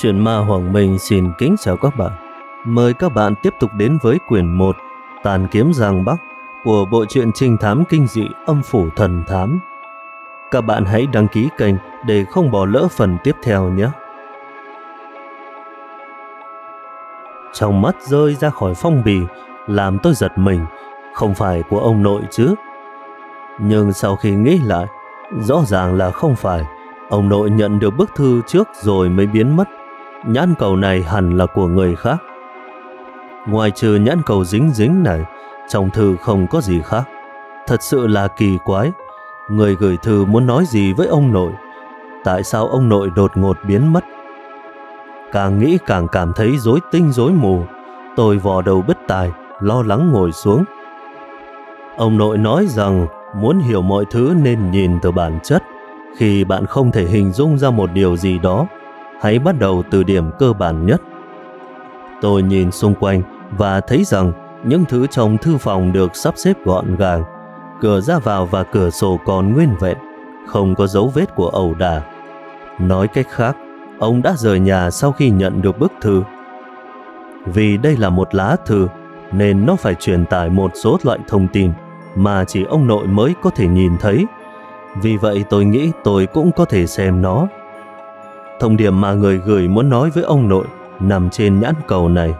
Chuyện ma Hoàng Minh xin kính chào các bạn. Mời các bạn tiếp tục đến với quyển 1 Tàn kiếm Giang Bắc của bộ truyện trinh thám kinh dị Âm phủ thần thám. Các bạn hãy đăng ký kênh để không bỏ lỡ phần tiếp theo nhé. Trong mắt rơi ra khỏi phong bì làm tôi giật mình, không phải của ông nội chứ. Nhưng sau khi nghĩ lại, rõ ràng là không phải. Ông nội nhận được bức thư trước rồi mới biến mất. Nhãn cầu này hẳn là của người khác. Ngoài trừ nhãn cầu dính dính này, trong thư không có gì khác. Thật sự là kỳ quái. Người gửi thư muốn nói gì với ông nội? Tại sao ông nội đột ngột biến mất? Càng nghĩ càng cảm thấy rối tinh rối mù. Tôi vò đầu bứt tai, lo lắng ngồi xuống. Ông nội nói rằng muốn hiểu mọi thứ nên nhìn từ bản chất. Khi bạn không thể hình dung ra một điều gì đó, hãy bắt đầu từ điểm cơ bản nhất. Tôi nhìn xung quanh và thấy rằng những thứ trong thư phòng được sắp xếp gọn gàng. Cửa ra vào và cửa sổ còn nguyên vẹn, không có dấu vết của ẩu đả. Nói cách khác, ông đã rời nhà sau khi nhận được bức thư. Vì đây là một lá thư, nên nó phải truyền tải một số loại thông tin mà chỉ ông nội mới có thể nhìn thấy. Vì vậy tôi nghĩ tôi cũng có thể xem nó. Thông điệp mà người gửi muốn nói với ông nội nằm trên nhãn cầu này.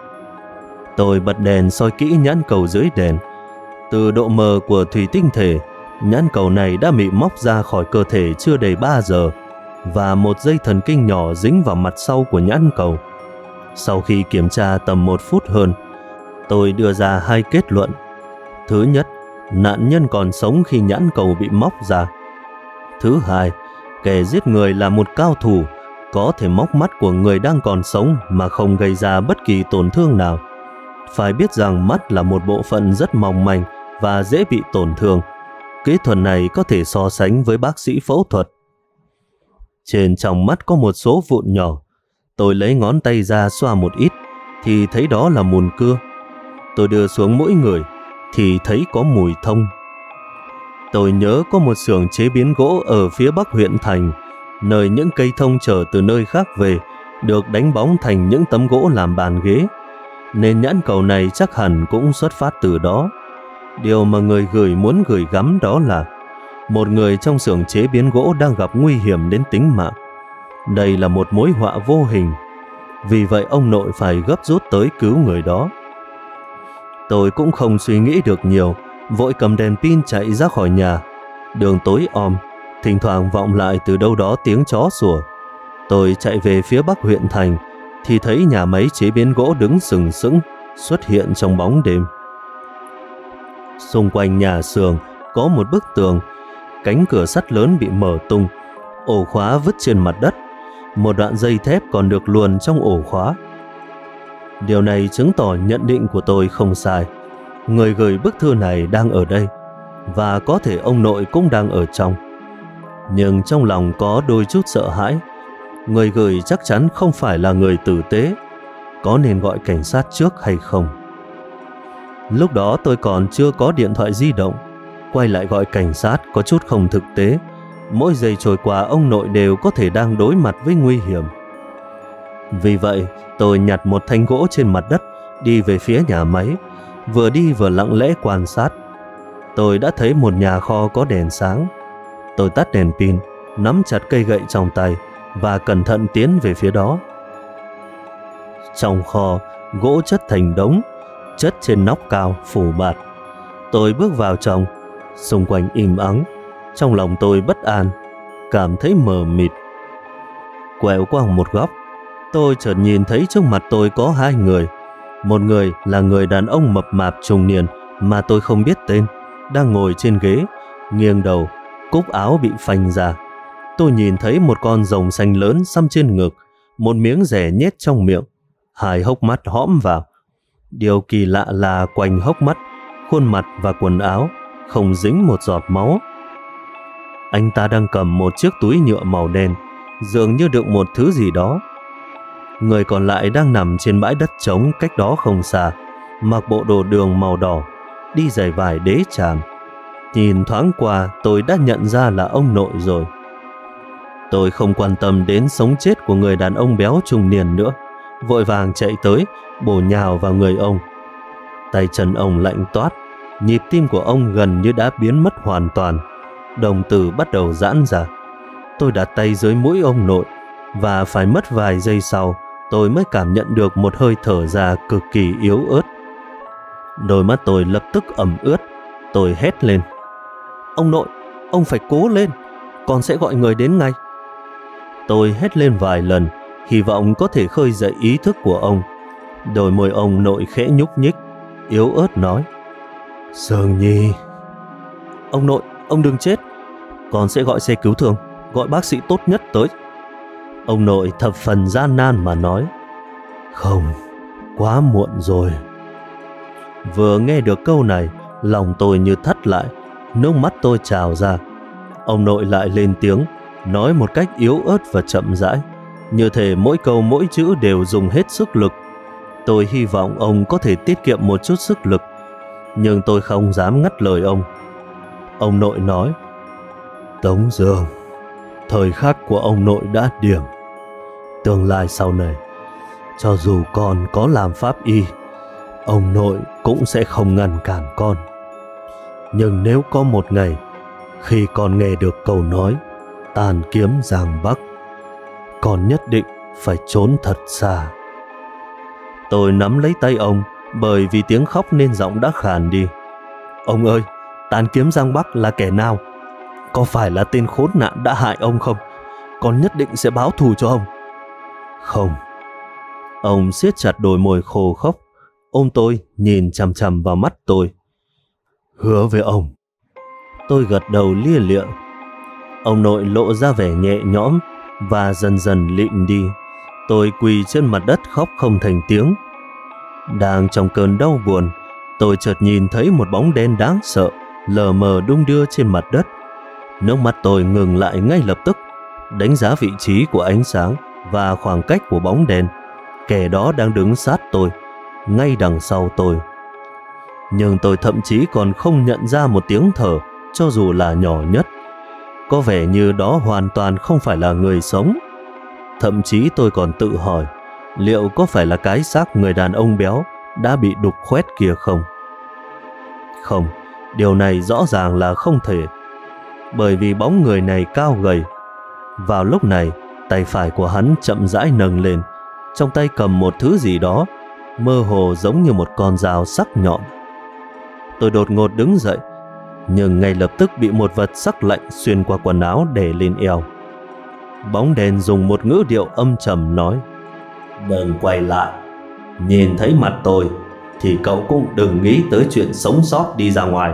Tôi bật đèn soi kỹ nhãn cầu dưới đèn. Từ độ mờ của thủy tinh thể, nhãn cầu này đã bị móc ra khỏi cơ thể chưa đầy 3 giờ và một dây thần kinh nhỏ dính vào mặt sau của nhãn cầu. Sau khi kiểm tra tầm 1 phút hơn, tôi đưa ra 2 kết luận. Thứ nhất, nạn nhân còn sống khi nhãn cầu bị móc ra. Thứ hai, kẻ giết người là một cao thủ, có thể móc mắt của người đang còn sống mà không gây ra bất kỳ tổn thương nào. Phải biết rằng mắt là một bộ phận rất mỏng manh và dễ bị tổn thương. Kỹ thuật này có thể so sánh với bác sĩ phẫu thuật. Trên trong mắt có một số vụn nhỏ. Tôi lấy ngón tay ra xoa một ít thì thấy đó là mùn cưa. Tôi đưa xuống mũi người thì thấy có mùi thông. Tôi nhớ có một xưởng chế biến gỗ ở phía bắc huyện thành, nơi những cây thông chở từ nơi khác về được đánh bóng thành những tấm gỗ làm bàn ghế, nên nhãn cầu này chắc hẳn cũng xuất phát từ đó. Điều mà người gửi muốn gửi gắm đó là một người trong xưởng chế biến gỗ đang gặp nguy hiểm đến tính mạng. Đây là một mối họa vô hình, vì vậy ông nội phải gấp rút tới cứu người đó. Tôi cũng không suy nghĩ được nhiều, vội cầm đèn pin chạy ra khỏi nhà. Đường tối om, thỉnh thoảng vọng lại từ đâu đó tiếng chó sủa. Tôi chạy về phía bắc huyện thành thì thấy nhà máy chế biến gỗ đứng sừng sững xuất hiện trong bóng đêm. Xung quanh nhà xưởng có một bức tường, cánh cửa sắt lớn bị mở tung, ổ khóa vứt trên mặt đất, một đoạn dây thép còn được luồn trong ổ khóa. Điều này chứng tỏ nhận định của tôi không sai. Người gửi bức thư này đang ở đây, và có thể ông nội cũng đang ở trong. Nhưng trong lòng có đôi chút sợ hãi. Người gửi chắc chắn không phải là người tử tế. Có nên gọi cảnh sát trước hay không? Lúc đó tôi còn chưa có điện thoại di động. Quay lại gọi cảnh sát có chút không thực tế. Mỗi giây trôi qua ông nội đều có thể đang đối mặt với nguy hiểm. Vì vậy tôi nhặt một thanh gỗ trên mặt đất, đi về phía nhà máy. Vừa đi vừa lặng lẽ quan sát. Tôi đã thấy một nhà kho có đèn sáng. Tôi tắt đèn pin, nắm chặt cây gậy trong tay và cẩn thận tiến về phía đó. Trong kho, gỗ chất thành đống, chất trên nóc cao phủ bạt. Tôi bước vào trong, xung quanh im ắng. Trong lòng tôi bất an, cảm thấy mờ mịt. Quẹo qua một góc, tôi chợt nhìn thấy trước mặt tôi có 2 người. Một người là người đàn ông mập mạp trung niên mà tôi không biết tên, đang ngồi trên ghế, nghiêng đầu, cúc áo bị phanh ra. Tôi nhìn thấy một con rồng xanh lớn xăm trên ngực, một miếng rẻ nhét trong miệng, 2 hốc mắt hõm vào. Điều kỳ lạ là quanh hốc mắt, khuôn mặt và quần áo không dính một giọt máu. Anh ta đang cầm một chiếc túi nhựa màu đen, dường như đựng một thứ gì đó. Người còn lại đang nằm trên bãi đất trống cách đó không xa, mặc bộ đồ đường màu đỏ, đi giày vải đế tràm. Nhìn thoáng qua tôi đã nhận ra là ông nội rồi. Tôi không quan tâm đến sống chết của người đàn ông béo trung niên nữa, vội vàng chạy tới, bổ nhào vào người ông. Tay chân ông lạnh toát, nhịp tim của ông gần như đã biến mất hoàn toàn, đồng tử bắt đầu giãn ra. Tôi đặt tay dưới mũi ông nội, và phải mất vài giây sau, tôi mới cảm nhận được một hơi thở ra cực kỳ yếu ớt. Đôi mắt tôi lập tức ẩm ướt, tôi hét lên: "Ông nội, ông phải cố lên, con sẽ gọi người đến ngay." Tôi hét lên vài lần, hy vọng có thể khơi dậy ý thức của ông. Đôi môi ông nội khẽ nhúc nhích, yếu ớt nói: "Dương Nhi." "Ông nội, ông đừng chết, con sẽ gọi xe cứu thương, gọi bác sĩ tốt nhất tới." Ông nội thập phần gian nan mà nói: "Không, quá muộn rồi." Vừa nghe được câu này, lòng tôi như thắt lại, nước mắt tôi trào ra. Ông nội lại lên tiếng, nói một cách yếu ớt và chậm rãi, như thể mỗi câu mỗi chữ đều dùng hết sức lực. Tôi hy vọng ông có thể tiết kiệm một chút sức lực, nhưng tôi không dám ngắt lời ông. Ông nội nói: "Tống Dương, thời khắc của ông nội đã điểm. Tương lai sau này, cho dù con có làm pháp y, ông nội cũng sẽ không ngăn cản con. Nhưng nếu có một ngày, khi con nghe được câu nói tàn kiếm Giang Bắc, con nhất định phải trốn thật xa." Tôi nắm lấy tay ông, bởi vì tiếng khóc nên giọng đã khàn đi. "Ông ơi, tàn kiếm Giang Bắc là kẻ nào? Có phải là tên khốn nạn đã hại ông không? Con nhất định sẽ báo thù cho ông." "Không." Ông siết chặt đôi môi khô khốc, ôm tôi, nhìn chằm chằm vào mắt tôi. "Hứa với ông." Tôi gật đầu lia lịa. Ông nội lộ ra vẻ nhẹ nhõm và dần dần lịm đi. Tôi quỳ trên mặt đất khóc không thành tiếng. Đang trong cơn đau buồn, tôi chợt nhìn thấy một bóng đen đáng sợ lờ mờ đung đưa trên mặt đất. Nước mắt tôi ngừng lại ngay lập tức, đánh giá vị trí của ánh sáng và khoảng cách của bóng đen. Kẻ đó đang đứng sát tôi, ngay đằng sau tôi. Nhưng tôi thậm chí còn không nhận ra một tiếng thở, cho dù là nhỏ nhất. Có vẻ như đó hoàn toàn không phải là người sống. Thậm chí tôi còn tự hỏi, liệu có phải là cái xác người đàn ông béo đã bị đục khoét kia không? Không, điều này rõ ràng là không thể, bởi vì bóng người này cao gầy. Vào lúc này, tay phải của hắn chậm rãi nâng lên, trong tay cầm một thứ gì đó, mơ hồ giống như một con dao sắc nhọn. Tôi đột ngột đứng dậy, nhưng ngay lập tức bị một vật sắc lạnh xuyên qua quần áo đè lên eo. Bóng đèn dùng một ngữ điệu âm trầm nói: "Đừng quay lại. Nhìn thấy mặt tôi thì cậu cũng đừng nghĩ tới chuyện sống sót đi ra ngoài."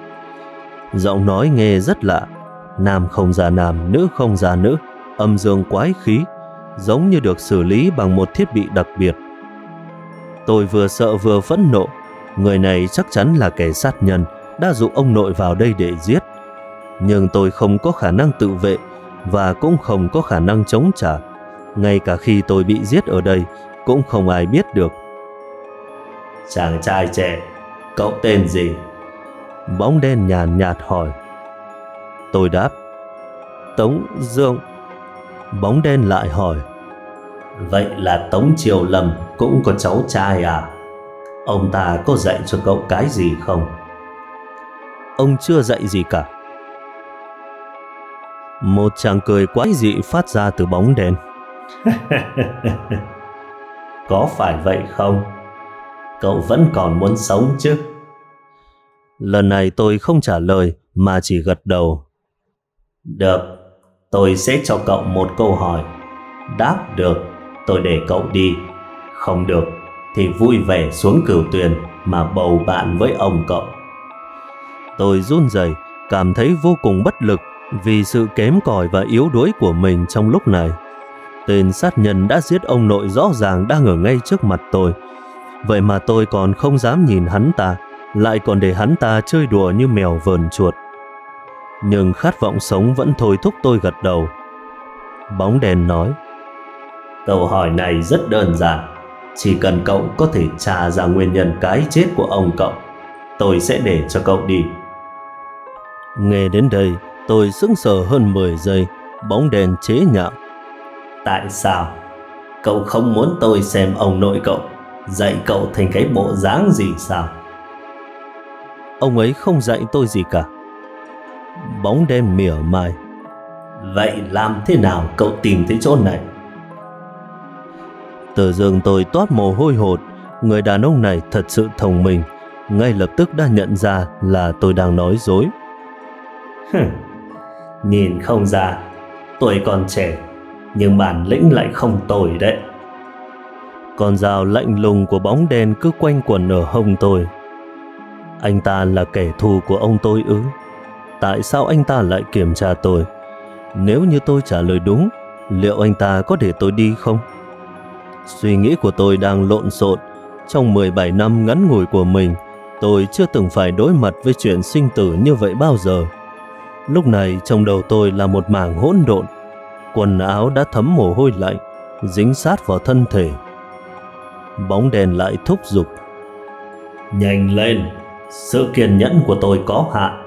Giọng nói nghe rất lạ, nam không ra nam, nữ không ra nữ, âm dương quái khí, giống như được xử lý bằng một thiết bị đặc biệt. Tôi vừa sợ vừa phẫn nộ. Người này chắc chắn là kẻ sát nhân đã dụ ông nội vào đây để giết. Nhưng tôi không có khả năng tự vệ và cũng không có khả năng chống trả. Ngay cả khi tôi bị giết ở đây cũng không ai biết được. "Chàng trai trẻ, cậu tên gì?" Bóng đen nhàn nhạt hỏi. Tôi đáp: "Tống Dương." Bóng đen lại hỏi: "Vậy là Tống Triều Lâm cũng có cháu trai à? Ông ta có dạy cho cậu cái gì không?" "Ông chưa dạy gì cả." Một tràng cười quái dị phát ra từ bóng đen. "Có phải vậy không? Cậu vẫn còn muốn sống chứ?" Lần này tôi không trả lời mà chỉ gật đầu. "Được, tôi sẽ cho cậu một câu hỏi. Đáp được, tôi để cậu đi. Không được thì vui vẻ xuống Cửu Tuyền mà bầu bạn với ông cậu." Tôi run rẩy, cảm thấy vô cùng bất lực vì sự kém cỏi và yếu đuối của mình trong lúc này. Tên sát nhân đã giết ông nội rõ ràng đang ở ngay trước mặt tôi. Vậy mà tôi còn không dám nhìn hắn ta, lại còn để hắn ta chơi đùa như mèo vờn chuột. Nhưng khát vọng sống vẫn thôi thúc tôi gật đầu. Bóng đèn nói: "Câu hỏi này rất đơn giản. Chỉ cần cậu có thể tra ra nguyên nhân cái chết của ông cậu, tôi sẽ để cho cậu đi." Nghe đến đây, tôi sững sờ hơn 10 giây, Bóng đèn chế nhạo. Tại sao? Cậu không muốn tôi xem ông nội cậu dạy cậu thành cái bộ dáng gì sao? Ông ấy không dạy tôi gì cả. Bóng đen mỉa mai. Vậy làm thế nào cậu tìm thấy chỗ này? Tự dưng tôi toát mồ hôi hột. Người đàn ông này thật sự thông minh, ngay lập tức đã nhận ra là tôi đang nói dối. Nhìn không ra, tuổi còn trẻ nhưng bản lĩnh lại không tồi đấy. Con dao lạnh lùng của bóng đen cứ quanh quẩn ở hông tôi. Anh ta là kẻ thù của ông tôi ư? Tại sao anh ta lại kiểm tra tôi? Nếu như tôi trả lời đúng, liệu anh ta có để tôi đi không? Suy nghĩ của tôi đang lộn xộn. Trong 17 năm ngắn ngủi của mình, tôi chưa từng phải đối mặt với chuyện sinh tử như vậy bao giờ. Lúc này trong đầu tôi là một mảng hỗn độn. Quần áo đã thấm mồ hôi lạnh, dính sát vào thân thể. Bóng đèn lại thúc giục. Nhanh lên, sự kiên nhẫn của tôi có hạn.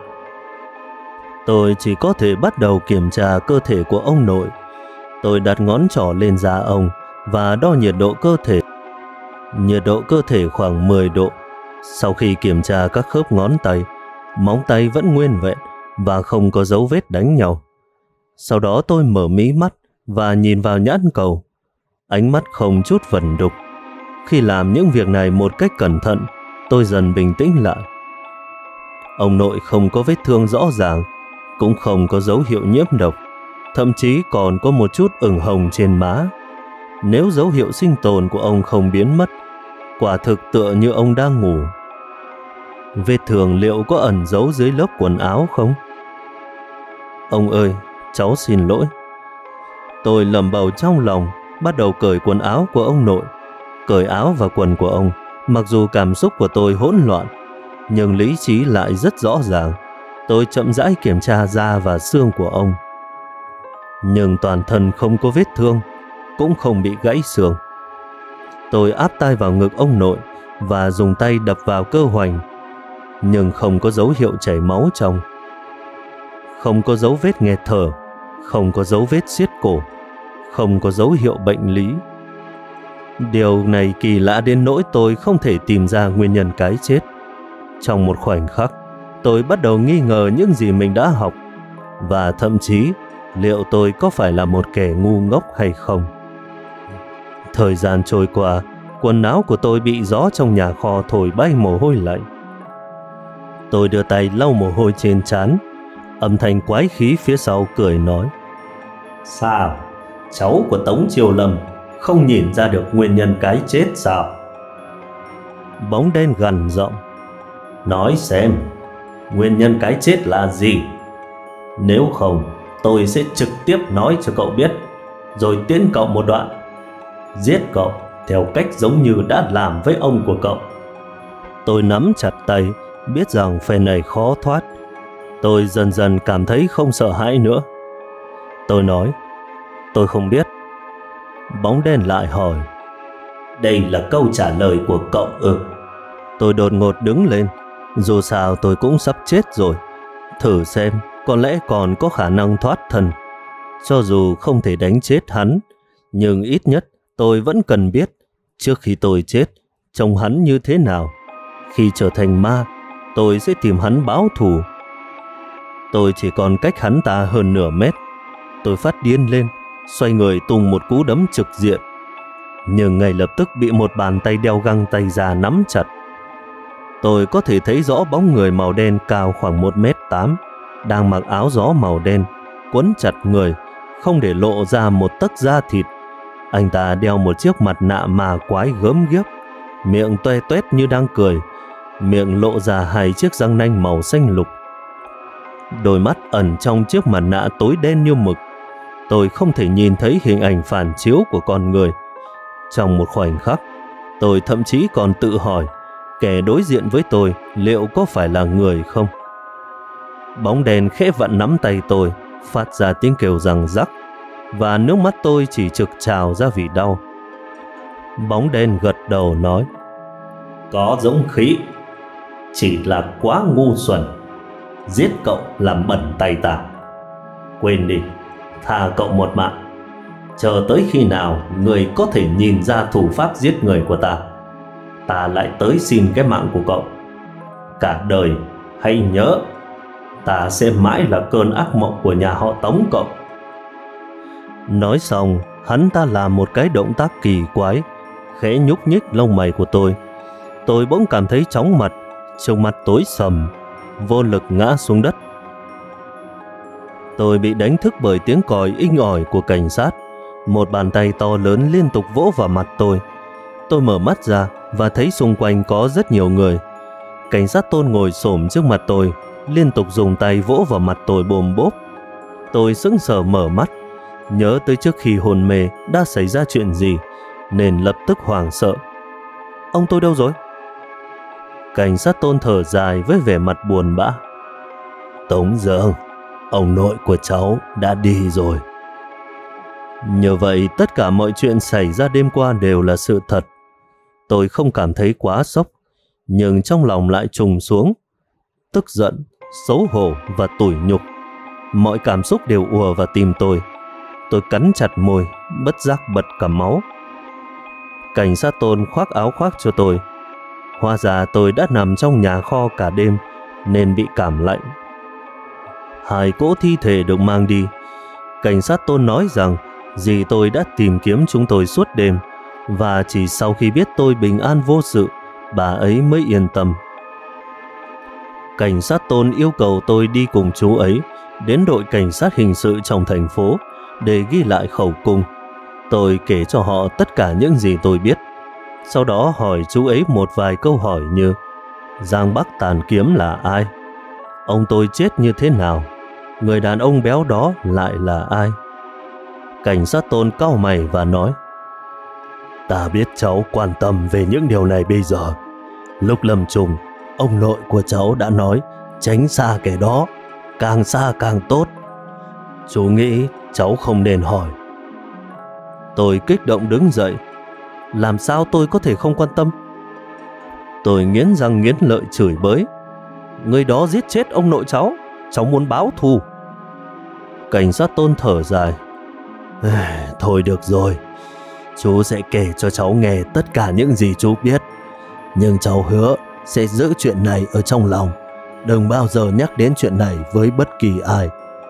Tôi chỉ có thể bắt đầu kiểm tra cơ thể của ông nội. Tôi đặt ngón trỏ lên da ông và đo nhiệt độ cơ thể. Nhiệt độ cơ thể khoảng 10 độ. Sau khi kiểm tra các khớp ngón tay, móng tay vẫn nguyên vẹn và không có dấu vết đánh nhau. Sau đó tôi mở mí mắt và nhìn vào nhãn cầu. Ánh mắt không chút vẩn đục. Khi làm những việc này một cách cẩn thận, tôi dần bình tĩnh lại. Ông nội không có vết thương rõ ràng, cũng không có dấu hiệu nhiễm độc, thậm chí còn có một chút ửng hồng trên má. Nếu dấu hiệu sinh tồn của ông không biến mất, quả thực tựa như ông đang ngủ. Vết thương liệu có ẩn giấu dưới lớp quần áo không? Ông ơi, cháu xin lỗi. Tôi lẩm bẩm trong lòng, bắt đầu cởi quần áo của ông nội, cởi áo và quần của ông. Mặc dù cảm xúc của tôi hỗn loạn, nhưng lý trí lại rất rõ ràng. Tôi chậm rãi kiểm tra da và xương của ông. Nhưng toàn thân không có vết thương, cũng không bị gãy xương. Tôi áp tay vào ngực ông nội và dùng tay đập vào cơ hoành, nhưng không có dấu hiệu chảy máu trong. Không có dấu vết nghẹt thở, không có dấu vết siết cổ, không có dấu hiệu bệnh lý. Điều này kỳ lạ đến nỗi tôi không thể tìm ra nguyên nhân cái chết. Trong một khoảnh khắc, tôi bắt đầu nghi ngờ những gì mình đã học, và thậm chí liệu tôi có phải là một kẻ ngu ngốc hay không. Thời gian trôi qua, quần áo của tôi bị gió trong nhà kho thổi bay mồ hôi lạnh. Tôi đưa tay lau mồ hôi trên trán. Âm thanh quái khí phía sau cười nói: Sao? Cháu của Tống Triều Lâm không nhìn ra được nguyên nhân cái chết sao? Bóng đen gằn giọng: Nói xem, nguyên nhân cái chết là gì? Nếu không, tôi sẽ trực tiếp nói cho cậu biết, rồi tiễn cậu một đoạn. Giết cậu theo cách giống như đã làm với ông của cậu. Tôi nắm chặt tay, biết rằng phe này khó thoát. Tôi dần dần cảm thấy không sợ hãi nữa. Tôi nói: Tôi không biết. Bóng đen lại hỏi: Đây là câu trả lời của cậu ư? Tôi đột ngột đứng lên. Dù sao tôi cũng sắp chết rồi. Thử xem, có lẽ còn có khả năng thoát thân. Cho dù không thể đánh chết hắn, nhưng ít nhất tôi vẫn cần biết trước khi tôi chết trông hắn như thế nào. Khi trở thành ma, tôi sẽ tìm hắn báo thù. Tôi chỉ còn cách hắn ta hơn nửa mét. Tôi phát điên lên, xoay người tung một cú đấm trực diện, nhưng ngay lập tức bị một bàn tay đeo găng tay già nắm chặt. Tôi có thể thấy rõ bóng người màu đen cao khoảng 1m8, đang mặc áo gió màu đen, quấn chặt người, không để lộ ra một tấc da thịt. Anh ta đeo một chiếc mặt nạ ma quái gớm ghiếc, miệng toe toét như đang cười, miệng lộ ra 2 chiếc răng nanh màu xanh lục. Đôi mắt ẩn trong chiếc mặt nạ tối đen như mực. Tôi không thể nhìn thấy hình ảnh phản chiếu của con người. Trong một khoảnh khắc, tôi thậm chí còn tự hỏi kẻ đối diện với tôi liệu có phải là người không. Bóng đèn khẽ vặn nắm tay tôi, phát ra tiếng kêu răng rắc, và nước mắt tôi chỉ trực trào ra vì đau. Bóng đen gật đầu nói: Có dũng khí, chỉ là quá ngu xuẩn. Giết cậu làm bẩn tay ta. Quên đi, tha cậu một mạng. Chờ tới khi nào người có thể nhìn ra thủ pháp giết người của ta lại tới xin cái mạng của cậu. Cả đời hãy nhớ, ta sẽ mãi là cơn ác mộng của nhà họ Tống cậu. Nói xong, hắn ta làm một cái động tác kỳ quái, khẽ nhúc nhích lông mày của tôi. Tôi bỗng cảm thấy chóng mặt, trước mặt tối sầm, vô lực ngã xuống đất. Tôi bị đánh thức bởi tiếng còi inh ỏi của cảnh sát. Một bàn tay to lớn liên tục vỗ vào mặt tôi. Tôi mở mắt ra và thấy xung quanh có rất nhiều người. Cảnh sát Tôn ngồi xổm trước mặt tôi, liên tục dùng tay vỗ vào mặt tôi bồm bốp. Tôi sững sờ mở mắt, nhớ tới trước khi hôn mê đã xảy ra chuyện gì, nên lập tức hoảng sợ. Ông tôi đâu rồi? Cảnh sát Tôn thở dài với vẻ mặt buồn bã. Tống Dương, ông nội của cháu đã đi rồi. Như vậy tất cả mọi chuyện xảy ra đêm qua đều là sự thật. Tôi không cảm thấy quá sốc, nhưng trong lòng lại trùng xuống. Tức giận, xấu hổ và tủi nhục. Mọi cảm xúc đều ùa vào tim tôi. Tôi cắn chặt môi, bất giác bật cả máu. Cảnh sát Tôn khoác áo khoác cho tôi. Hóa ra tôi đã nằm trong nhà kho cả đêm nên bị cảm lạnh. 2 cỗ thi thể được mang đi. Cảnh sát Tôn nói rằng dì tôi đã tìm kiếm chúng tôi suốt đêm, và chỉ sau khi biết tôi bình an vô sự, bà ấy mới yên tâm. Cảnh sát Tôn yêu cầu tôi đi cùng chú ấy đến đội cảnh sát hình sự trong thành phố để ghi lại khẩu cung. Tôi kể cho họ tất cả những gì tôi biết. Sau đó hỏi chú ấy một vài câu hỏi như: Giang Bắc Tàn Kiếm là ai? Ông tôi chết như thế nào? Người đàn ông béo đó lại là ai? Cảnh sát Tôn cau mày và nói: Ta biết cháu quan tâm về những điều này bây giờ. Lúc lâm chung, ông nội của cháu đã nói tránh xa kẻ đó, càng xa càng tốt. Chú nghĩ cháu không nên hỏi. Tôi kích động đứng dậy. Làm sao tôi có thể không quan tâm? Tôi nghiến răng nghiến lợi chửi bới: Người đó giết chết ông nội cháu muốn báo thù. Cảnh sát Tôn thở dài: Thôi được rồi, chú sẽ kể cho cháu nghe tất cả những gì chú biết. Nhưng cháu hứa sẽ giữ chuyện này ở trong lòng, đừng bao giờ nhắc đến chuyện này với bất kỳ ai.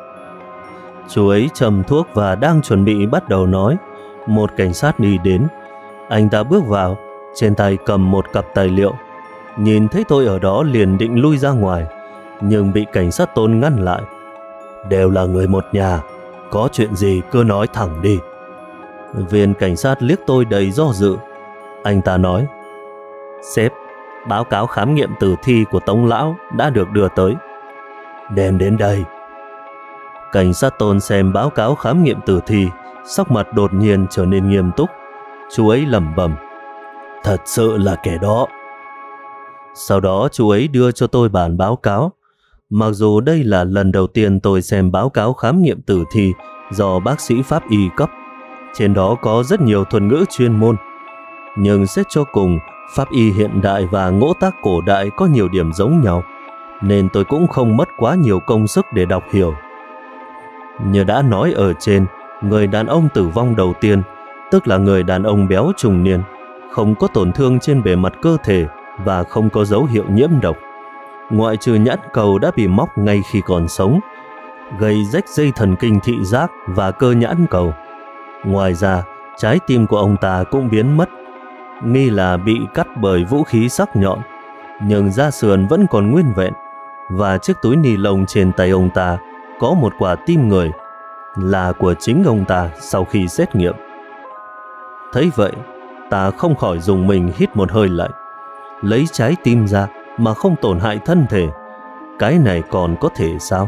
Chú ấy châm thuốc và đang chuẩn bị bắt đầu nói. Một cảnh sát đi đến. Anh ta bước vào, trên tay cầm một cặp tài liệu. Nhìn thấy tôi ở đó liền định lui ra ngoài, nhưng bị cảnh sát Tôn ngăn lại. Đều là người một nhà, có chuyện gì cứ nói thẳng đi. Viên cảnh sát liếc tôi đầy do dự. Anh ta nói: Sếp, báo cáo khám nghiệm tử thi của Tống Lão đã được đưa tới. Đem đến đây. Cảnh sát Tôn xem báo cáo khám nghiệm tử thi, sắc mặt đột nhiên trở nên nghiêm túc. Chú ấy lẩm bẩm: Thật sự là kẻ đó. Sau đó chú ấy đưa cho tôi bản báo cáo. Mặc dù đây là lần đầu tiên tôi xem báo cáo khám nghiệm tử thi do bác sĩ pháp y cấp, trên đó có rất nhiều thuật ngữ chuyên môn, nhưng xét cho cùng, pháp y hiện đại và ngỗ tác cổ đại có nhiều điểm giống nhau, nên tôi cũng không mất quá nhiều công sức để đọc hiểu. Như đã nói ở trên, người đàn ông tử vong đầu tiên, tức là người đàn ông béo trung niên, không có tổn thương trên bề mặt cơ thể và không có dấu hiệu nhiễm độc, ngoại trừ nhãn cầu đã bị móc ngay khi còn sống, gây rách dây thần kinh thị giác và cơ nhãn cầu. Ngoài ra, trái tim của ông ta cũng biến mất, nghi là bị cắt bởi vũ khí sắc nhọn, nhưng da sườn vẫn còn nguyên vẹn, và chiếc túi ni lông trên tay ông ta có một quả tim người, là của chính ông ta sau khi xét nghiệm. Thấy vậy, ta không khỏi rùng mình hít một hơi lạnh. Lấy trái tim ra mà không tổn hại thân thể, cái này còn có thể sao?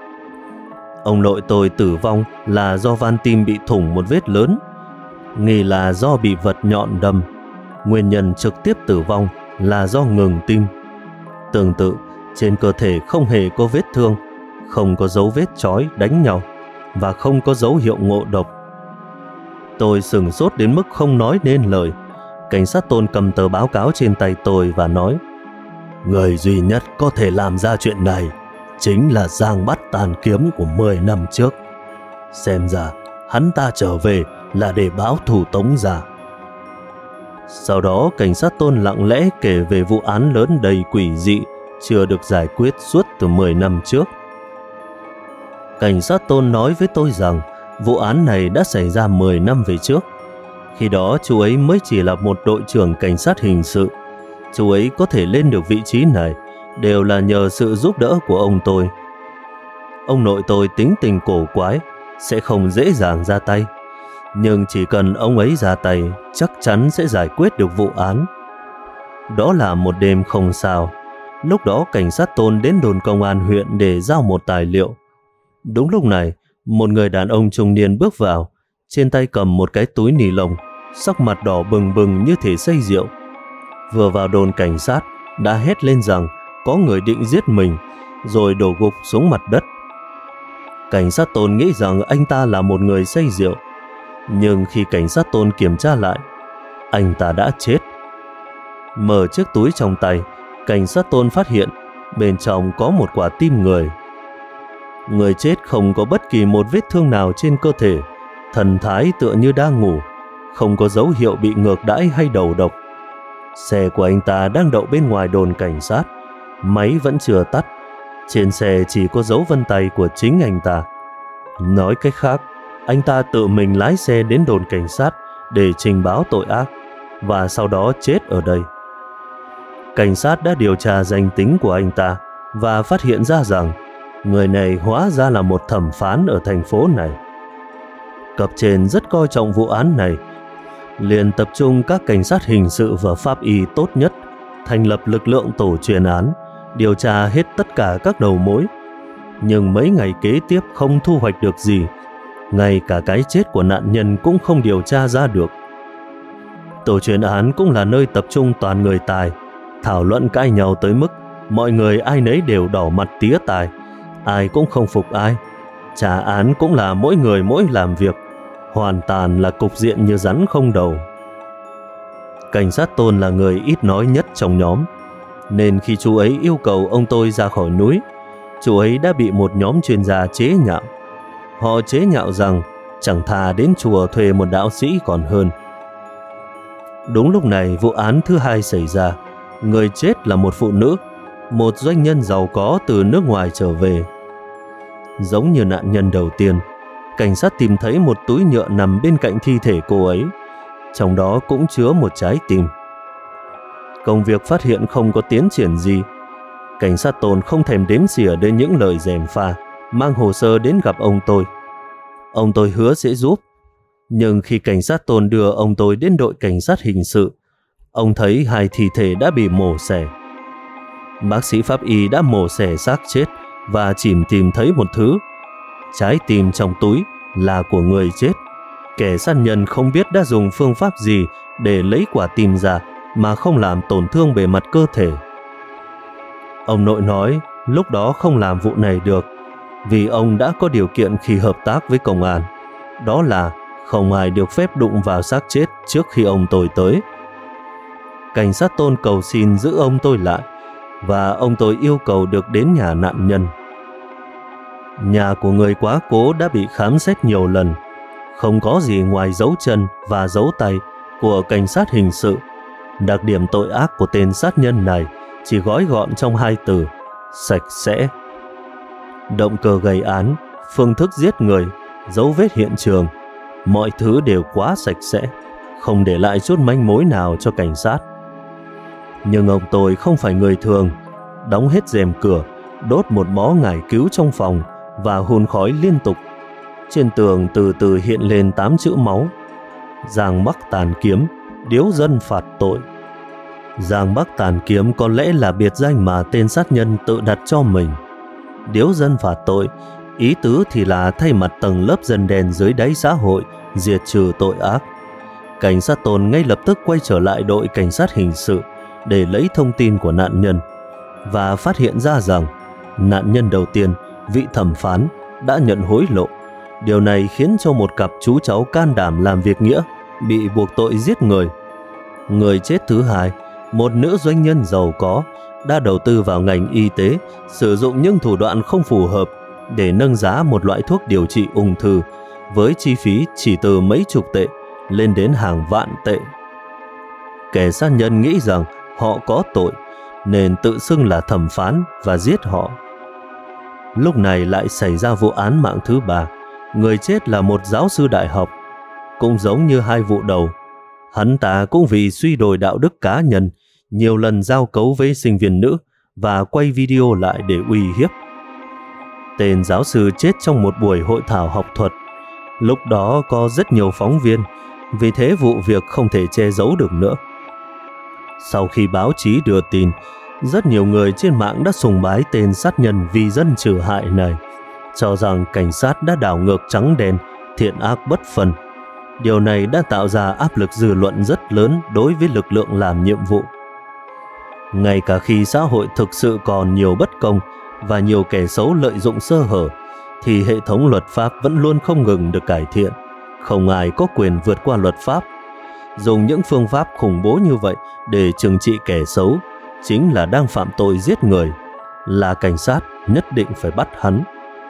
Ông nội tôi tử vong là do van tim bị thủng một vết lớn, nghi là do bị vật nhọn đâm. Nguyên nhân trực tiếp tử vong là do ngừng tim. Tương tự, trên cơ thể không hề có vết thương, không có dấu vết chói đánh nhau và không có dấu hiệu ngộ độc. Tôi sửng sốt đến mức không nói nên lời. Cảnh sát Tôn cầm tờ báo cáo trên tay tôi và nói: Người duy nhất có thể làm ra chuyện này chính là Giang Bát Tàn Kiếm của 10 năm trước. Xem ra hắn ta trở về là để báo thù Tống gia. Sau đó cảnh sát Tôn lặng lẽ kể về vụ án lớn đầy quỷ dị chưa được giải quyết suốt từ 10 năm trước. Cảnh sát Tôn nói với tôi rằng vụ án này đã xảy ra 10 năm về trước. Khi đó chú ấy mới chỉ là một đội trưởng cảnh sát hình sự. Chú ấy có thể lên được vị trí này đều là nhờ sự giúp đỡ của ông tôi. Ông nội tôi tính tình cổ quái, sẽ không dễ dàng ra tay. Nhưng chỉ cần ông ấy ra tay, chắc chắn sẽ giải quyết được vụ án. Đó là một đêm không sao. Lúc đó cảnh sát Tôn đến đồn công an huyện để giao một tài liệu. Đúng lúc này, một người đàn ông trung niên bước vào, trên tay cầm một cái túi ni lông, sắc mặt đỏ bừng bừng như thể say rượu. Vừa vào đồn cảnh sát, đã hét lên rằng có người định giết mình, rồi đổ gục xuống mặt đất. Cảnh sát Tôn nghĩ rằng anh ta là một người say rượu, nhưng khi cảnh sát Tôn kiểm tra lại, anh ta đã chết. Mở chiếc túi trong tay, cảnh sát Tôn phát hiện bên trong có một quả tim người. Người chết không có bất kỳ một vết thương nào trên cơ thể, thần thái tựa như đang ngủ, không có dấu hiệu bị ngược đãi hay đầu độc. Xe của anh ta đang đậu bên ngoài đồn cảnh sát, máy vẫn chưa tắt, trên xe chỉ có dấu vân tay của chính anh ta. Nói cách khác, anh ta tự mình lái xe đến đồn cảnh sát để trình báo tội ác, và sau đó chết ở đây. Cảnh sát đã điều tra danh tính của anh ta và phát hiện ra rằng người này hóa ra là một thẩm phán ở thành phố này. Cấp trên rất coi trọng vụ án này, liền tập trung các cảnh sát hình sự và pháp y tốt nhất, thành lập lực lượng tổ chuyên án, điều tra hết tất cả các đầu mối. Nhưng mấy ngày kế tiếp không thu hoạch được gì, ngay cả cái chết của nạn nhân cũng không điều tra ra được. Tổ chuyên án cũng là nơi tập trung toàn người tài, thảo luận cãi nhau tới mức mọi người ai nấy đều đỏ mặt tía tai, ai cũng không phục ai. Trả án cũng là mỗi người mỗi làm việc, hoàn toàn là cục diện như rắn không đầu. Cảnh sát Tôn là người ít nói nhất trong nhóm, nên khi chú ấy yêu cầu ông tôi ra khỏi núi, chú ấy đã bị một nhóm chuyên gia chế nhạo. Họ chế nhạo rằng chẳng thà đến chùa thuê một đạo sĩ còn hơn. Đúng lúc này vụ án thứ hai xảy ra. Người chết là một phụ nữ, một doanh nhân giàu có từ nước ngoài trở về. Giống như nạn nhân đầu tiên, cảnh sát tìm thấy một túi nhựa nằm bên cạnh thi thể cô ấy, trong đó cũng chứa một trái tim. Công việc phát hiện không có tiến triển gì. Cảnh sát Tôn không thèm đếm xỉa đến những lời gièm pha, mang hồ sơ đến gặp ông tôi. Ông tôi hứa sẽ giúp. Nhưng khi cảnh sát Tôn đưa ông tôi đến đội cảnh sát hình sự, ông thấy hai thi thể đã bị mổ xẻ. Bác sĩ pháp y đã mổ xẻ xác chết và chỉ tìm thấy một thứ. Trái tim trong túi là của người chết. Kẻ sát nhân không biết đã dùng phương pháp gì để lấy quả tim ra mà không làm tổn thương bề mặt cơ thể. Ông nội nói lúc đó không làm vụ này được, vì ông đã có điều kiện khi hợp tác với công an. Đó là không ai được phép đụng vào xác chết trước khi ông tôi tới. Cảnh sát Tôn cầu xin giữ ông tôi lại, và ông tôi yêu cầu được đến nhà nạn nhân. Nhà của người quá cố đã bị khám xét nhiều lần, không có gì ngoài dấu chân và dấu tay của cảnh sát hình sự. Đặc điểm tội ác của tên sát nhân này chỉ gói gọn trong hai từ: sạch sẽ. Động cơ gây án, phương thức giết người, dấu vết hiện trường, mọi thứ đều quá sạch sẽ, không để lại chút manh mối nào cho cảnh sát. Nhưng ông tôi không phải người thường, đóng hết rèm cửa, đốt một bó ngải cứu trong phòng và hun khói liên tục. Trên tường từ từ hiện lên 8 chữ máu: Giang Bắc Tàn Kiếm, điếu dân phạt tội. Giang Bắc Tàn Kiếm có lẽ là biệt danh mà tên sát nhân tự đặt cho mình. Điếu dân phạt tội, ý tứ thì là thay mặt tầng lớp dân đen dưới đáy xã hội, diệt trừ tội ác. Cảnh sát Tôn ngay lập tức quay trở lại đội cảnh sát hình sự để lấy thông tin của nạn nhân, và phát hiện ra rằng nạn nhân đầu tiên, vị thẩm phán, đã nhận hối lộ. Điều này khiến cho một cặp chú cháu can đảm làm việc nghĩa bị buộc tội giết người. Người chết thứ hai, một nữ doanh nhân giàu có, đã đầu tư vào ngành y tế, sử dụng những thủ đoạn không phù hợp để nâng giá một loại thuốc điều trị ung thư với chi phí chỉ từ mấy chục tệ lên đến hàng vạn tệ. Kẻ sát nhân nghĩ rằng họ có tội nên tự xưng là thẩm phán và giết họ. Lúc này lại xảy ra vụ án mạng thứ ba. Người chết là một giáo sư đại học. Cũng giống như hai vụ đầu, hắn ta cũng vì suy đồi đạo đức cá nhân nhiều lần giao cấu với sinh viên nữ và quay video lại để uy hiếp. Tên giáo sư chết trong một buổi hội thảo học thuật. Lúc đó có rất nhiều phóng viên, vì thế vụ việc không thể che giấu được nữa. Sau khi báo chí đưa tin, rất nhiều người trên mạng đã sùng bái tên sát nhân vì dân trừ hại này, cho rằng cảnh sát đã đảo ngược trắng đen, thiện ác bất phân. Điều này đã tạo ra áp lực dư luận rất lớn đối với lực lượng làm nhiệm vụ. Ngay cả khi xã hội thực sự còn nhiều bất công và nhiều kẻ xấu lợi dụng sơ hở, thì hệ thống luật pháp vẫn luôn không ngừng được cải thiện. Không ai có quyền vượt qua luật pháp. Dùng những phương pháp khủng bố như vậy để trừng trị kẻ xấu chính là đang phạm tội giết người. Là cảnh sát, nhất định phải bắt hắn.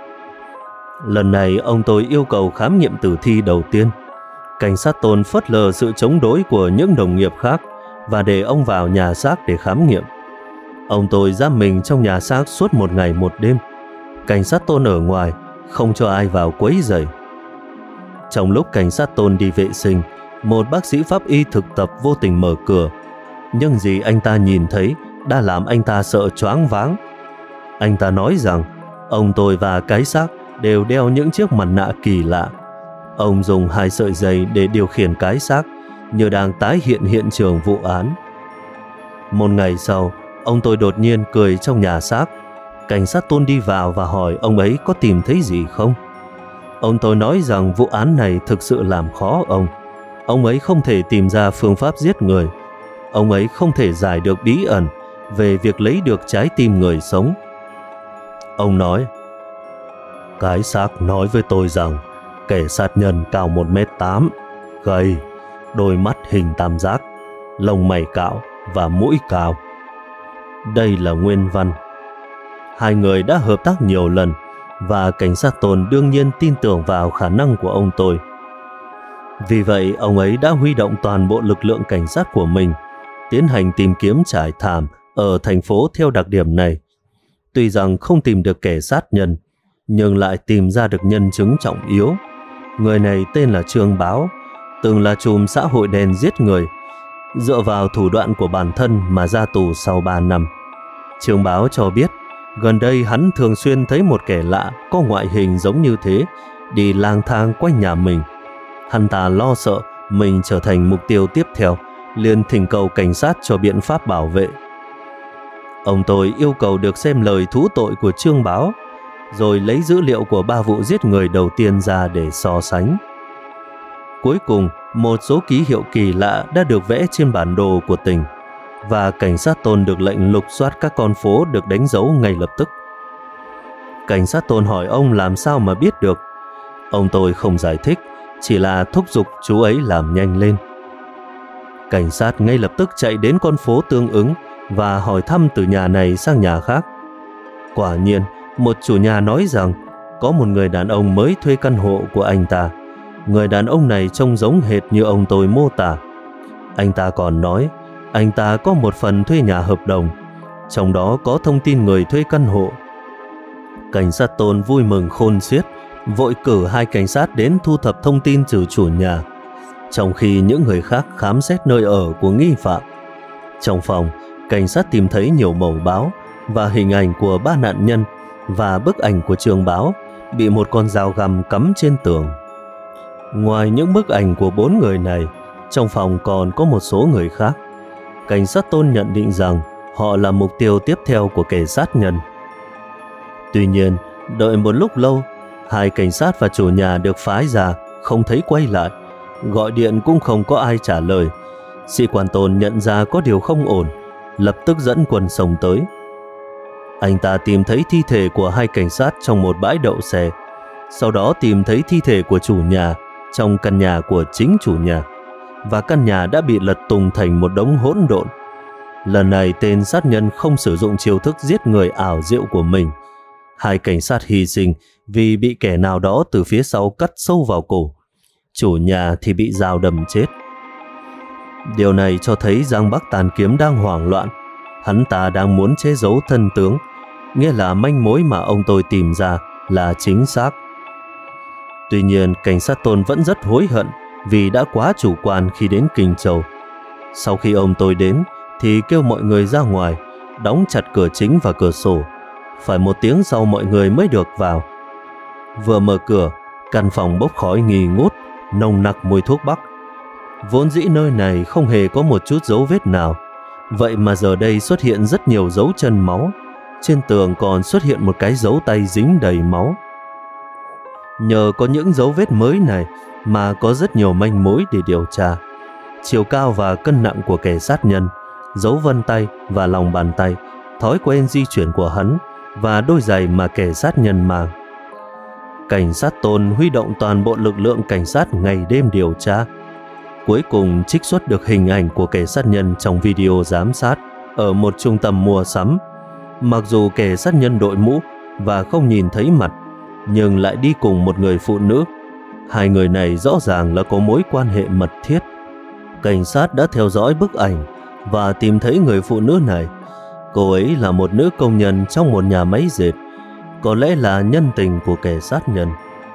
Lần này ông tôi yêu cầu khám nghiệm tử thi đầu tiên. Cảnh sát Tôn phớt lờ sự chống đối của những đồng nghiệp khác và để ông vào nhà xác để khám nghiệm. Ông tôi giam mình trong nhà xác suốt một ngày một đêm. Cảnh sát Tôn ở ngoài, không cho ai vào quấy rầy. Trong lúc cảnh sát Tôn đi vệ sinh, một bác sĩ pháp y thực tập vô tình mở cửa. Nhưng gì anh ta nhìn thấy đã làm anh ta sợ choáng váng. Anh ta nói rằng ông tôi và cái xác đều đeo những chiếc mặt nạ kỳ lạ. Ông dùng 2 sợi dây để điều khiển cái xác như đang tái hiện hiện trường vụ án. Một ngày sau, ông tôi đột nhiên cười trong nhà xác. Cảnh sát Tôn đi vào và hỏi ông ấy có tìm thấy gì không. Ông tôi nói rằng vụ án này thực sự làm khó ông. Ông ấy không thể tìm ra phương pháp giết người. Ông ấy không thể giải được bí ẩn về việc lấy được trái tim người sống. Ông nói, cái xác nói với tôi rằng kẻ sát nhân cao 1m8, gầy, đôi mắt hình tam giác, lông mày cạo và mũi cao. Đây là nguyên văn. Hai người đã hợp tác nhiều lần và cảnh sát Tôn đương nhiên tin tưởng vào khả năng của ông tôi. Vì vậy, ông ấy đã huy động toàn bộ lực lượng cảnh sát của mình tiến hành tìm kiếm trải thảm ở thành phố theo đặc điểm này. Tuy rằng không tìm được kẻ sát nhân, nhưng lại tìm ra được nhân chứng trọng yếu. Người này tên là Trương Báo, từng là trùm xã hội đen giết người, dựa vào thủ đoạn của bản thân mà ra tù sau 3 năm. Trương Báo cho biết, gần đây hắn thường xuyên thấy một kẻ lạ có ngoại hình giống như thế đi lang thang quanh nhà mình. Hắn ta lo sợ mình trở thành mục tiêu tiếp theo, liền thỉnh cầu cảnh sát cho biện pháp bảo vệ. Ông tôi yêu cầu được xem lời thú tội của Trương Báo, rồi lấy dữ liệu của 3 vụ giết người đầu tiên ra để so sánh. Cuối cùng, một số ký hiệu kỳ lạ đã được vẽ trên bản đồ của tỉnh, và cảnh sát Tôn được lệnh lục soát các con phố được đánh dấu ngay lập tức. Cảnh sát Tôn hỏi ông làm sao mà biết được. Ông tôi không giải thích, chỉ là thúc giục chú ấy làm nhanh lên. Cảnh sát ngay lập tức chạy đến con phố tương ứng và hỏi thăm từ nhà này sang nhà khác. Quả nhiên, một chủ nhà nói rằng có một người đàn ông mới thuê căn hộ của anh ta. Người đàn ông này trông giống hệt như ông tôi mô tả. Anh ta còn nói anh ta có một phần thuê nhà hợp đồng, trong đó có thông tin người thuê căn hộ. Cảnh sát Tôn vui mừng khôn xiết, vội cử 2 cảnh sát đến thu thập thông tin từ chủ nhà, trong khi những người khác khám xét nơi ở của nghi phạm. Trong phòng, cảnh sát tìm thấy nhiều mẩu báo và hình ảnh của 3 nạn nhân và bức ảnh của Trương Báo bị một con dao găm cắm trên tường. Ngoài những bức ảnh của 4 người này, trong phòng còn có một số người khác. Cảnh sát Tôn nhận định rằng họ là mục tiêu tiếp theo của kẻ sát nhân. Tuy nhiên, đợi một lúc lâu, 2 cảnh sát và chủ nhà được phái ra không thấy quay lại. Gọi điện cũng không có ai trả lời. Sĩ quan Tôn nhận ra có điều không ổn, lập tức dẫn quân xông tới. Anh ta tìm thấy thi thể của 2 cảnh sát trong một bãi đậu xe, sau đó tìm thấy thi thể của chủ nhà trong căn nhà của chính chủ nhà, và căn nhà đã bị lật tung thành một đống hỗn độn. Lần này tên sát nhân không sử dụng chiêu thức giết người ảo diệu của mình. 2 cảnh sát hy sinh vì bị kẻ nào đó từ phía sau cắt sâu vào cổ. Chủ nhà thì bị dao đâm chết. Điều này cho thấy Giang Bắc Tàn Kiếm đang hoảng loạn. Hắn ta đang muốn che giấu thân tướng, nghĩa là manh mối mà ông tôi tìm ra là chính xác. Tuy nhiên, cảnh sát Tôn vẫn rất hối hận vì đã quá chủ quan khi đến Kinh Châu. Sau khi ông tôi đến thì kêu mọi người ra ngoài, đóng chặt cửa chính và cửa sổ. Phải 1 tiếng sau mọi người mới được vào. Vừa mở cửa, căn phòng bốc khói nghi ngút, nồng nặc mùi thuốc bắc. Vốn dĩ nơi này không hề có một chút dấu vết nào, vậy mà giờ đây xuất hiện rất nhiều dấu chân máu. Trên tường còn xuất hiện một cái dấu tay dính đầy máu. Nhờ có những dấu vết mới này mà có rất nhiều manh mối để điều tra. Chiều cao và cân nặng của kẻ sát nhân, dấu vân tay và lòng bàn tay, thói quen di chuyển của hắn và đôi giày mà kẻ sát nhân mang. Cảnh sát Tôn huy động toàn bộ lực lượng cảnh sát ngày đêm điều tra. Cuối cùng trích xuất được hình ảnh của kẻ sát nhân trong video giám sát ở một trung tâm mua sắm. Mặc dù kẻ sát nhân đội mũ và không nhìn thấy mặt, nhưng lại đi cùng một người phụ nữ. 2 người này rõ ràng là có mối quan hệ mật thiết. Cảnh sát đã theo dõi bức ảnh và tìm thấy người phụ nữ này. Cô ấy là một nữ công nhân trong một nhà máy dệt, có lẽ là nhân tình của kẻ sát nhân.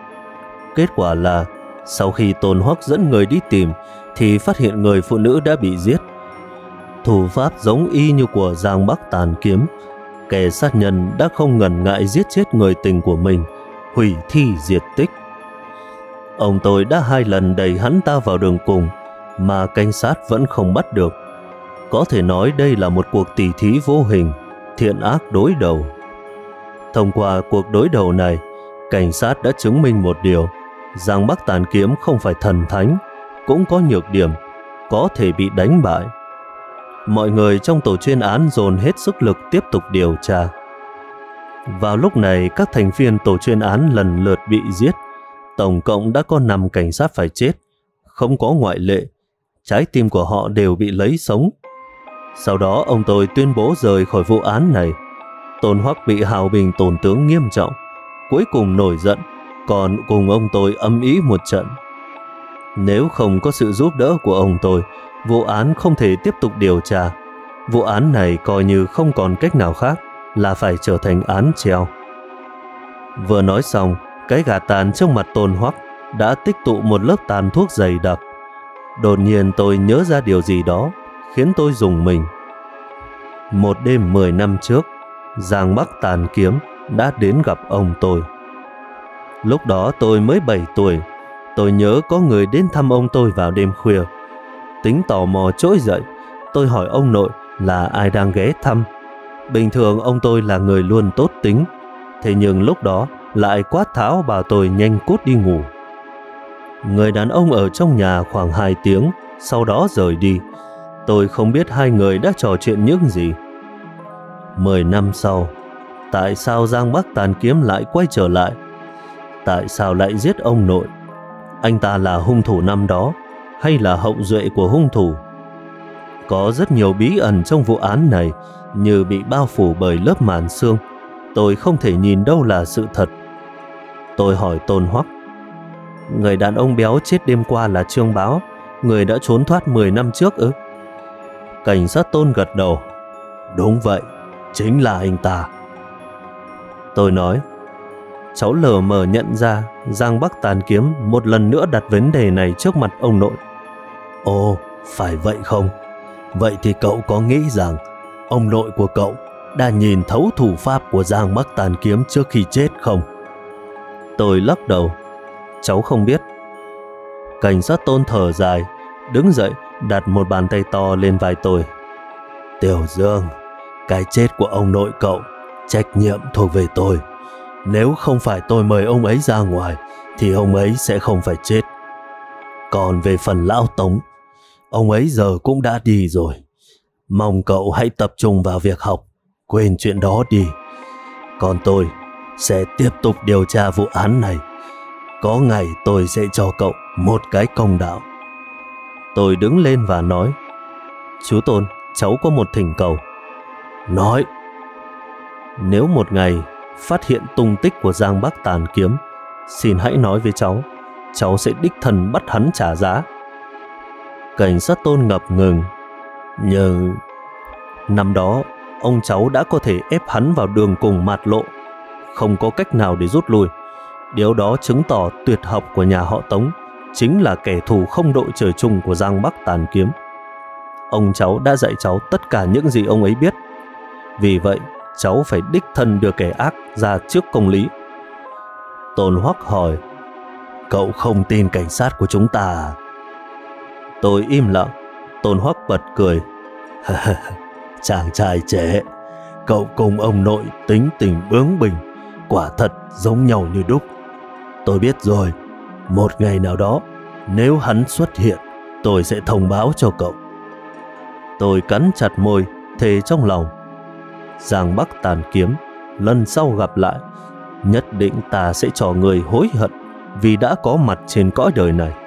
Kết quả là sau khi Tôn Hoắc dẫn người đi tìm thì phát hiện người phụ nữ đã bị giết. Thủ pháp giống y như của Giang Bắc Tàn Kiếm. Kẻ sát nhân đã không ngần ngại giết chết người tình của mình, hủy thi diệt tích. Ông tôi đã 2 lần đẩy hắn ta vào đường cùng mà cảnh sát vẫn không bắt được. Có thể nói đây là một cuộc tỉ thí vô hình, thiện ác đối đầu. Thông qua cuộc đối đầu này, cảnh sát đã chứng minh một điều: Giang Bắc Tàn Kiếm không phải thần thánh, cũng có nhược điểm, có thể bị đánh bại. Mọi người trong tổ chuyên án dồn hết sức lực tiếp tục điều tra. Vào lúc này, các thành viên tổ chuyên án lần lượt bị giết. Tổng cộng đã có 5 cảnh sát phải chết, không có ngoại lệ. Trái tim của họ đều bị lấy sống. Sau đó ông tôi tuyên bố rời khỏi vụ án này. Tôn Hoắc bị Hào Bình tổn tướng nghiêm trọng, cuối cùng nổi giận, còn cùng ông tôi âm ĩ một trận. Nếu không có sự giúp đỡ của ông tôi, vụ án không thể tiếp tục điều tra. Vụ án này coi như không còn cách nào khác là phải trở thành án treo. Vừa nói xong, cái gà tàn trước mặt Tôn Hoắc đã tích tụ một lớp tàn thuốc dày đặc. Đột nhiên tôi nhớ ra điều gì đó, khiến tôi rùng mình. Một đêm 10 năm trước, Giang Bắc Tàn Kiếm đã đến gặp ông tôi. Lúc đó tôi mới 7 tuổi. Tôi nhớ có người đến thăm ông tôi vào đêm khuya. Tính tò mò trỗi dậy, tôi hỏi ông nội là ai đang ghé thăm. Bình thường ông tôi là người luôn tốt tính, thế nhưng lúc đó lại quát tháo bảo tôi nhanh cút đi ngủ. Người đàn ông ở trong nhà khoảng 2 tiếng, sau đó rời đi. Tôi không biết 2 người đã trò chuyện những gì. 10 năm sau, tại sao Giang Bắc Tàn Kiếm lại quay trở lại? Tại sao lại giết ông nội? Anh ta là hung thủ năm đó hay là hậu duệ của hung thủ? Có rất nhiều bí ẩn trong vụ án này, như bị bao phủ bởi lớp màn sương. Tôi không thể nhìn đâu là sự thật. Tôi hỏi Tôn Hoắc: người đàn ông béo chết đêm qua là Trương Báo, người đã trốn thoát 10 năm trước ư? Cảnh sát Tôn gật đầu: đúng vậy, chính là anh ta. Tôi nói: cháu lờ mờ nhận ra Giang Bắc Tàn Kiếm một lần nữa đặt vấn đề này trước mặt ông nội. Ồ, phải vậy không? Vậy thì cậu có nghĩ rằng ông nội của cậu đã nhìn thấu thủ pháp của Giang Bắc Tàn Kiếm trước khi chết không? Tôi lắc đầu: cháu không biết. Cảnh sát Tôn thở dài, đứng dậy đặt một bàn tay to lên vai tôi. Tiểu Dương, cái chết của ông nội cậu, trách nhiệm thuộc về tôi. Nếu không phải tôi mời ông ấy ra ngoài thì ông ấy sẽ không phải chết. Còn về phần lão Tống, ông ấy giờ cũng đã đi rồi. Mong cậu hãy tập trung vào việc học, quên chuyện đó đi. Còn tôi sẽ tiếp tục điều tra vụ án này. Có ngày tôi sẽ cho cậu một cái công đạo. Tôi đứng lên và nói: chú Tôn, cháu có một thỉnh cầu. Nói. Nếu một ngày phát hiện tung tích của Giang Bắc Tàn Kiếm, xin hãy nói với cháu sẽ đích thân bắt hắn trả giá. Cảnh sát Tôn ngập ngừng. Nhưng năm đó ông cháu đã có thể ép hắn vào đường cùng mạt lộ, không có cách nào để rút lui. Điều đó chứng tỏ tuyệt học của nhà họ Tống chính là kẻ thù không đội trời chung của Giang Bắc Tàn Kiếm. Ông cháu đã dạy cháu tất cả những gì ông ấy biết. Vì vậy cháu phải đích thân đưa kẻ ác ra trước công lý. Tôn Hoắc hỏi: Cậu không tin cảnh sát của chúng ta à? Tôi im lặng. Tôn Hoắc bật cười. Chàng trai trẻ, cậu cùng ông nội tính tình bướng bỉnh, quả thật giống nhau như đúc. Tôi biết rồi, một ngày nào đó nếu hắn xuất hiện, tôi sẽ thông báo cho cậu. Tôi cắn chặt môi, thề trong lòng: Giang Bắc Tàn Kiếm, lần sau gặp lại, nhất định ta sẽ cho người hối hận vì đã có mặt trên cõi đời này.